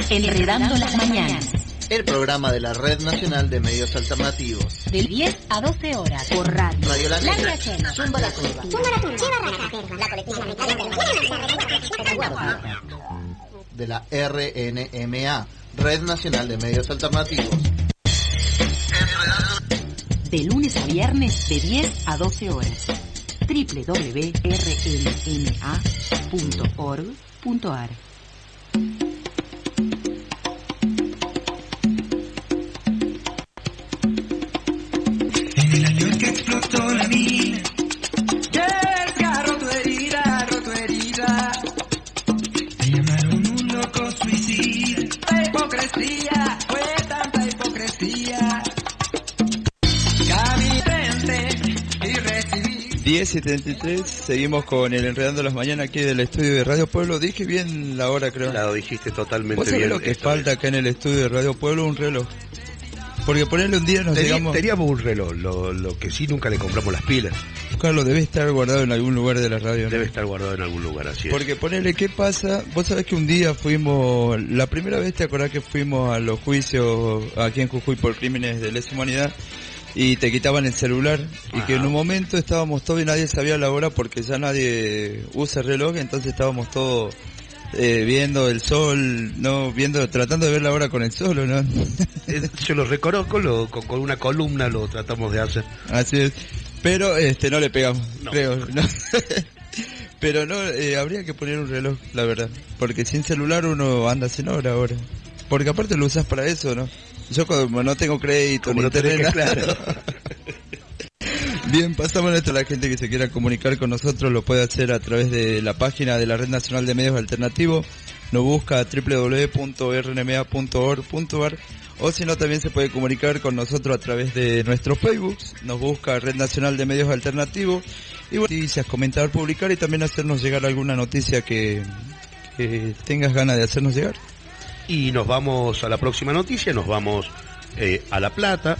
Enredando las mañanas. El programa de la Red Nacional de Medios Alternativos. De 10 a 12 horas por radio. Radio La Negra. La Chena. Zumba la Curva. De la RNMA, Red Nacional de Medios Alternativos. De lunes a viernes de 10 a 12 horas. www.rnma.org.ar. En el año en que explotó la mina, Yerka roto herida, me llamaron un loco suicida. La hipocresía, fue tanta hipocresía. Cabí frente y recibí. 10:73, seguimos con el Enredando las Mañanas aquí del estudio de Radio Pueblo. Dije bien la hora, creo. Lo dijiste totalmente ¿Vos sabés bien. lo que falta acá en el estudio de Radio Pueblo? Un reloj. Porque ponerle un día nos digamos... Teníamos un reloj, lo que sí nunca le compramos las pilas. Carlos, debe estar guardado en algún lugar de la radio, ¿no? Debe estar guardado en algún lugar, así es. Porque ponerle, ¿qué pasa? Vos sabés que un día fuimos... La primera vez, ¿te acordás que fuimos a los juicios aquí en Jujuy por crímenes de lesa humanidad? Y te quitaban el celular. Y que en un momento estábamos todos y nadie sabía la hora porque ya nadie usa el reloj, entonces estábamos todos... viendo el sol, no tratando de ver la hora con el sol, ¿o no? Yo lo reconozco, con una columna lo tratamos de hacer. Así es, pero no le pegamos, No. creo, ¿no? Pero no, habría que poner un reloj, la verdad, porque sin celular uno anda sin hora ahora, porque aparte lo usas para eso, ¿no? Yo como no tengo crédito, Como ni no tenés internet, que- claro. Bien, pasamos esto a la gente que se quiera comunicar con nosotros, lo puede hacer a través de la página de la Red Nacional de Medios Alternativos, nos busca a www.rnma.org.ar, o si no también se puede comunicar con nosotros a través de nuestros Facebooks, nos busca Red Nacional de Medios Alternativos, y bueno, noticias, comentar, publicar y también hacernos llegar alguna noticia que tengas ganas de hacernos llegar. Y nos vamos a la próxima noticia, nos vamos a La Plata.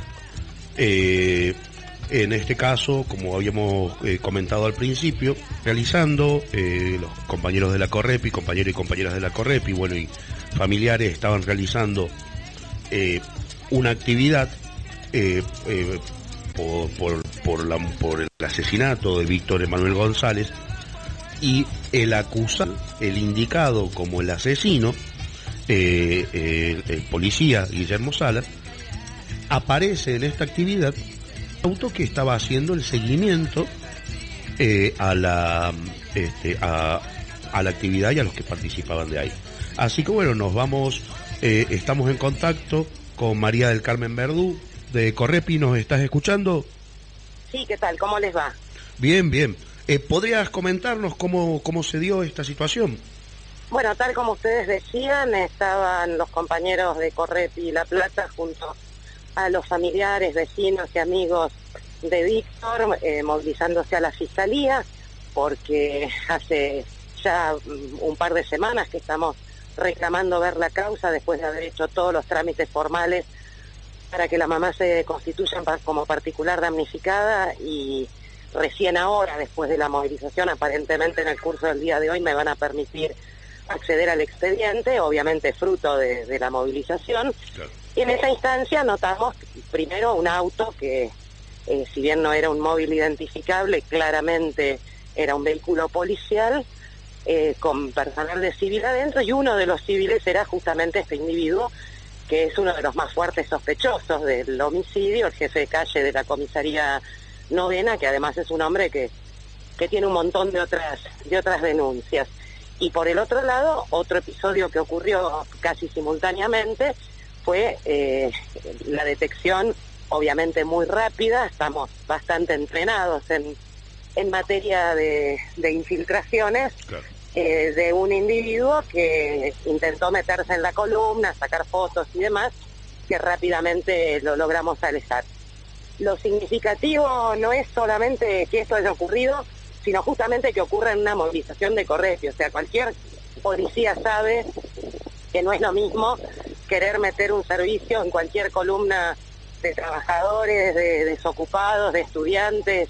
En este caso, como habíamos comentado al principio, realizando los compañeros de la Correpi, compañeros y compañeras de la Correpi, bueno, y familiares estaban realizando una actividad por el asesinato de Víctor Emanuel González, y el acusado, el indicado como el asesino, el policía Guillermo Salas, aparece en esta actividad auto que estaba haciendo el seguimiento a la actividad y a los que participaban de ahí. Así que bueno, nos vamos, estamos en contacto con María del Carmen Verdú de Correpi. ¿Nos estás escuchando? Sí, ¿qué tal? ¿Cómo les va? Bien, bien. ¿Podrías comentarnos cómo se dio esta situación? Bueno, tal como ustedes decían, estaban los compañeros de Correpi La Plata junto a los familiares, vecinos y amigos de Víctor, movilizándose a la Fiscalía, porque hace ya un par de semanas que estamos reclamando ver la causa después de haber hecho todos los trámites formales para que la mamá se constituya como particular damnificada, y recién ahora, después de la movilización, aparentemente en el curso del día de hoy me van a permitir acceder al expediente, obviamente fruto de la movilización. Claro. Y en esa instancia notamos primero un auto que, si bien no era un móvil identificable, claramente era un vehículo policial con personal de civil adentro, y uno de los civiles era justamente este individuo, que es uno de los más fuertes sospechosos del homicidio, el jefe de calle de la comisaría novena, que además es un hombre que tiene un montón de otras denuncias. Y por el otro lado, otro episodio que ocurrió casi simultáneamente fue la detección, obviamente muy rápida. Estamos bastante entrenados en materia de infiltraciones. Claro. De un individuo que intentó meterse en la columna, sacar fotos y demás, que rápidamente lo logramos alejar. Lo significativo no es solamente que esto haya ocurrido, sino justamente que ocurra en una movilización de Correpi. O sea, cualquier policía sabe que no es lo mismo querer meter un servicio en cualquier columna de trabajadores, de desocupados, de estudiantes,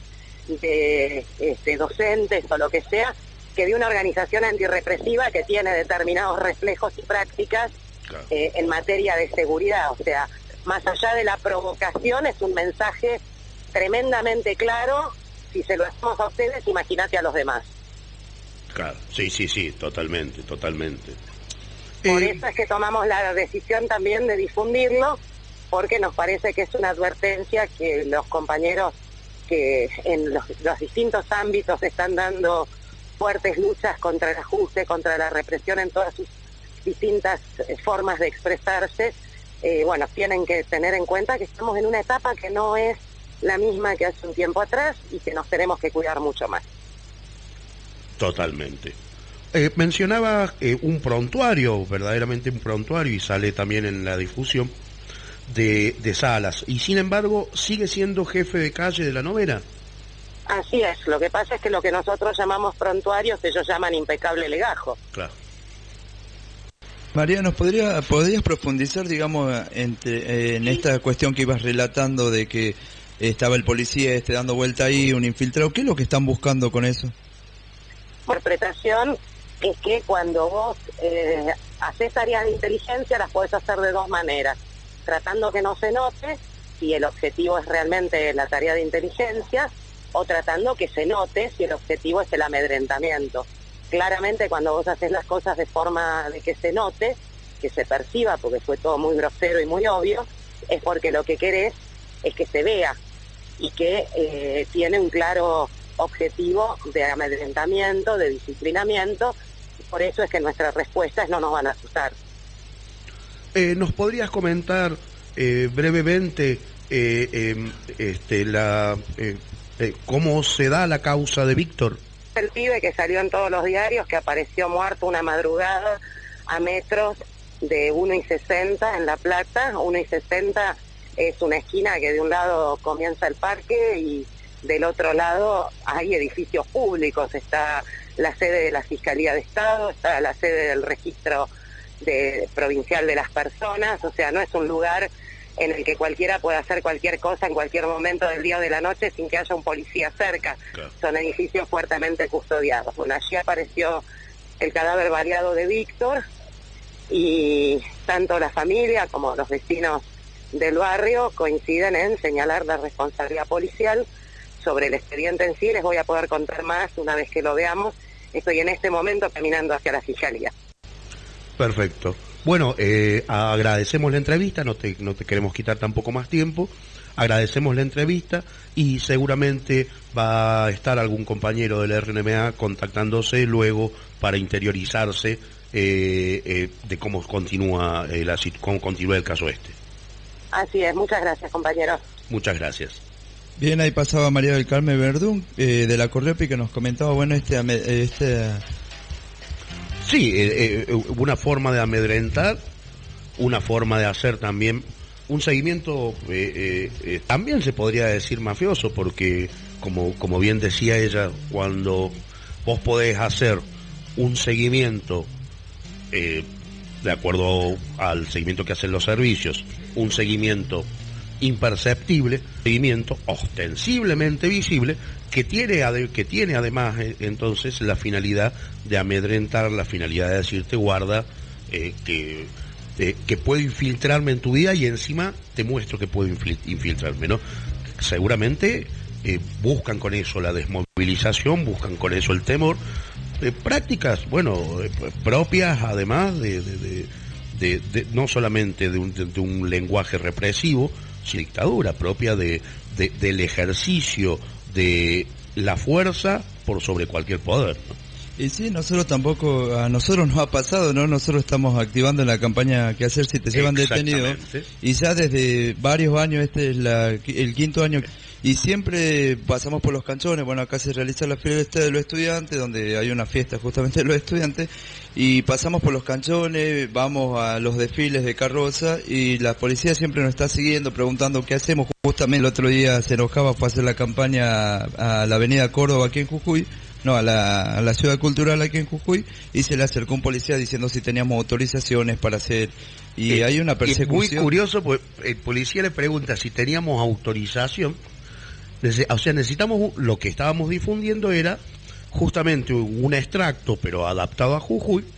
de docentes o lo que sea, que de una organización antirrepresiva que tiene determinados reflejos y prácticas Claro. en materia de seguridad. O sea, más allá de la provocación, es un mensaje tremendamente claro. Si se lo hacemos a ustedes, imagínate a los demás. Claro, sí, totalmente. Por eso es que tomamos la decisión también de difundirlo, porque nos parece que es una advertencia que los compañeros que en los distintos ámbitos están dando fuertes luchas contra el ajuste, contra la represión en todas sus distintas formas de expresarse, bueno, tienen que tener en cuenta que estamos en una etapa que no es la misma que hace un tiempo atrás y que nos tenemos que cuidar mucho más. Totalmente. Mencionaba un prontuario, verdaderamente un prontuario, y sale también en la difusión de Salas, y sin embargo sigue siendo jefe de calle de La Novena. Así es, lo que pasa es que lo que nosotros llamamos prontuarios, ellos llaman impecable legajo. Claro. María, ¿podrías profundizar, digamos, en esta cuestión que ibas relatando de que estaba el policía dando vuelta ahí, un infiltrado? ¿Qué es lo que están buscando con eso? La interpretación es que cuando vos haces tareas de inteligencia, las podés hacer de dos maneras: tratando que no se note, si el objetivo es realmente la tarea de inteligencia, o tratando que se note si el objetivo es el amedrentamiento. Claramente, cuando vos haces las cosas de forma de que se note, que se perciba, porque fue todo muy grosero y muy obvio, es porque lo que querés es que se vea y que tiene un claro objetivo de amedrentamiento, de disciplinamiento. Por eso es que nuestras respuestas no nos van a asustar. ¿Nos podrías comentar brevemente cómo se da la causa de Víctor? El pibe que salió en todos los diarios, que apareció muerto una madrugada a metros de 1:60 en La Plata. 1:60 es una esquina que de un lado comienza el parque y del otro lado hay edificios públicos. Está la sede de la Fiscalía de Estado, está la sede del Registro Provincial de las Personas. O sea, no es un lugar en el que cualquiera pueda hacer cualquier cosa en cualquier momento del día o de la noche sin que haya un policía cerca. Claro. Son edificios fuertemente custodiados. Bueno, allí apareció el cadáver variado de Víctor, y tanto la familia como los vecinos del barrio coinciden en señalar la responsabilidad policial. Sobre el expediente en sí les voy a poder contar más una vez que lo veamos. Estoy en este momento caminando hacia la Fiscalía. Perfecto. Bueno, agradecemos la entrevista, no te queremos quitar tampoco más tiempo, agradecemos la entrevista y seguramente va a estar algún compañero del RNMA contactándose luego para interiorizarse de cómo continúa el caso este. Así es, muchas gracias, compañeros. Muchas gracias. Bien, ahí pasaba María del Carmen Verdún, de la Correpi, que nos comentaba, bueno, Sí, una forma de amedrentar, una forma de hacer también un seguimiento, también se podría decir mafioso, porque como bien decía ella, cuando vos podés hacer un seguimiento, de acuerdo al seguimiento que hacen los servicios, un seguimiento imperceptible, seguimiento ostensiblemente visible, que tiene además entonces la finalidad de amedrentar, la finalidad de decirte guarda, que puedo infiltrarme en tu vida y encima te muestro que puedo infiltrarme, ¿no? Seguramente buscan con eso la desmovilización, buscan con eso el temor, prácticas, bueno, propias además de no solamente de un lenguaje represivo, sino dictadura propia del ejercicio de la fuerza por sobre cualquier poder, ¿no? Y sí, a nosotros nos ha pasado, ¿no? Nosotros estamos activando la campaña ¿Qué hacer si te llevan detenido? Y ya desde varios años, este es el quinto año, y siempre pasamos por los canchones. Bueno, acá se realiza la fiesta de los estudiantes, donde hay una fiesta justamente de los estudiantes, y pasamos por los canchones, vamos a los desfiles de carroza, y la policía siempre nos está siguiendo, preguntando qué hacemos. Justamente el otro día se enojaba, fue a hacer la campaña a la avenida Córdoba aquí en Jujuy, a la ciudad cultural aquí en Jujuy, y se le acercó un policía diciendo si teníamos autorizaciones para hacer, y hay una persecución. Y es muy curioso, porque el policía le pregunta si teníamos autorización, o sea, necesitamos, lo que estábamos difundiendo era justamente un extracto, pero adaptado a Jujuy,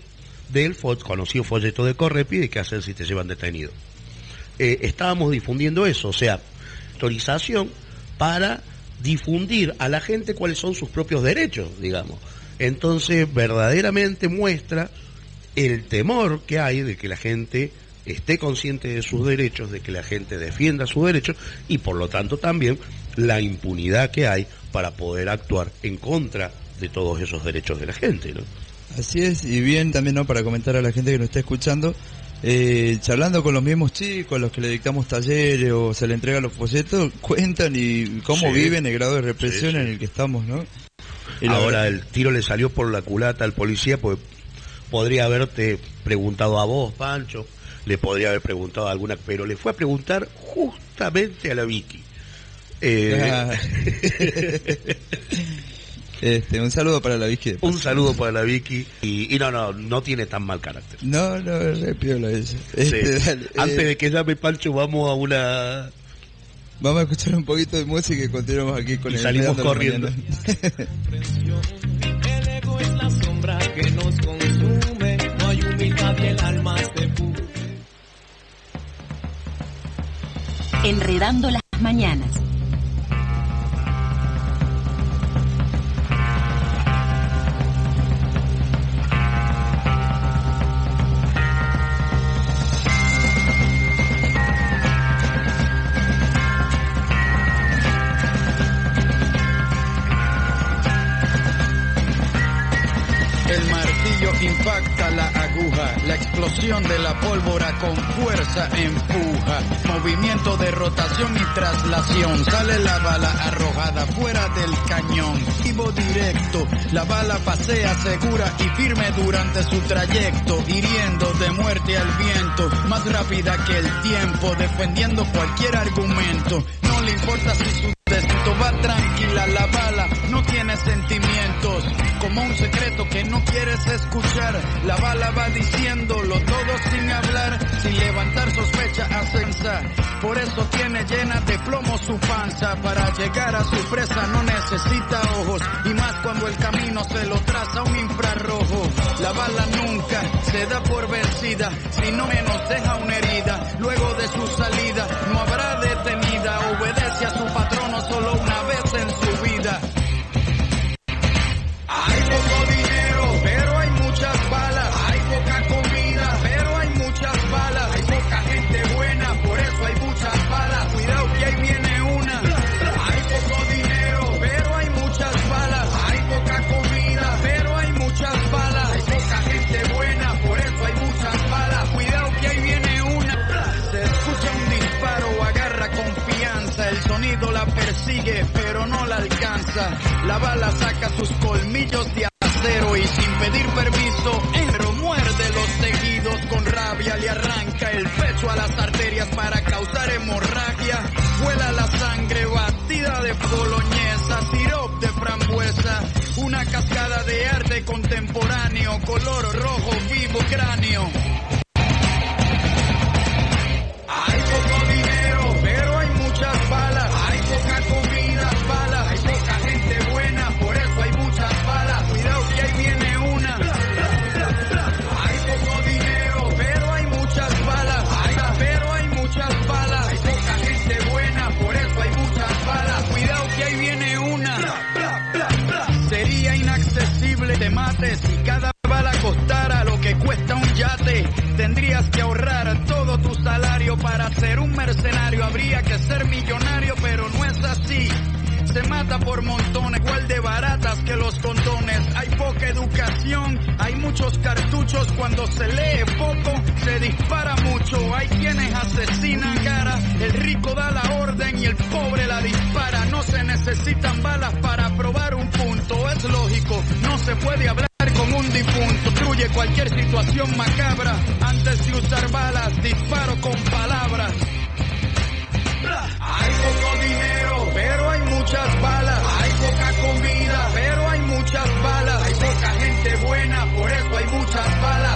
del conocido folleto de Correpi de qué hacer si te llevan detenido. Estábamos difundiendo eso, o sea, autorización para difundir a la gente cuáles son sus propios derechos, digamos. Entonces, verdaderamente muestra el temor que hay de que la gente esté consciente de sus derechos, de que la gente defienda sus derechos y por lo tanto también la impunidad que hay para poder actuar en contra de todos esos derechos de la gente, ¿no? Así es, y bien también, ¿no?, para comentar a la gente que nos está escuchando, charlando con los mismos chicos, a los que le dictamos talleres o se le entregan los folletos, cuentan y cómo viven el grado de represión en el que estamos, ¿no? Y ahora verdad, el tiro le salió por la culata al policía, pues podría haberte preguntado a vos, Pancho, le podría haber preguntado a alguna, pero le fue a preguntar justamente a la Vicky. Un saludo para la Vicky. Un saludo para la Vicky y no tiene tan mal carácter. No, re piola ella. Dale, antes de que llame Pancho, vamos a escuchar un poquito de música y continuamos aquí con y salimos corriendo. El ego es la sombra que nos consume, no hay humildad y el alma se pudre. Enredando las mañanas. Impacta la aguja, la explosión de la pólvora con fuerza empuja, movimiento de rotación y traslación, sale la bala arrojada fuera del cañón, vivo directo, la bala pasea segura y firme durante su trayecto, hiriendo de muerte al viento, más rápida que el tiempo, defendiendo cualquier argumento, no le importa si su destino va tranquila, la bala no tiene sentimientos, como un secreto que no quieres escuchar, la bala va diciéndolo todo sin hablar, sin levantar sospecha ascensa, por eso tiene llena de plomo su panza, para llegar a su presa no necesita ojos, y más cuando el camino se lo traza un infrarrojo, la bala nunca se da por vencida, si no menos deja una herida, luego de su salida no habrá detenida, obedece a su patrono solo una vez en su vida. Hay poco dinero, pero hay muchas balas. Hay poca comida, pero hay muchas balas. Hay poca gente buena, por eso hay muchas balas. Cuidado que ahí viene una. Hay poco dinero, pero hay muchas balas. Hay poca comida, pero hay muchas balas. Hay poca gente buena, por eso hay muchas balas. Cuidado que ahí viene una. Se escucha un disparo, agarra confianza. El sonido la persigue, pero no la alcanza. La bala saca sus colmillos de acero y sin pedir permiso, pero muerde los tejidos con rabia, le arranca el pecho a las arterias para causar hemorragia. Vuela la sangre batida de boloñesa, sirop de frambuesa, una cascada de arte contemporáneo, color rojo vivo cráneo. Hay poco dinero, pero hay muchas balas. Hay poca comida, balas. Hay poca gente buena, por eso hay muchas balas. Cuidado que ahí viene una. Hay poco dinero, pero hay muchas balas. Pero hay muchas balas. Hay poca gente buena, por eso hay muchas balas. Cuidado que ahí viene una. Sería inaccesible, te mates si cada bala costara lo que cuesta un yate. Tendrías que ahorrar todo tu salario para ser un mercenario. Habría que ser millonario, pero no es así. Se mata por montones, igual de baratas que los condones. Hay poca educación, hay muchos cartuchos. Cuando se lee poco, se dispara mucho. Hay quienes asesinan cara. El rico da la orden y el pobre la dispara. No se necesitan balas para probar un punto. Es lógico, no se puede hablar con un difunto. Destruye cualquier situación macabra. Antes de usar balas, disparo con palabras. Hay poco dinero, pero hay muchas balas. Hay poca comida, pero hay muchas balas. Hay poca gente buena, por eso hay muchas balas.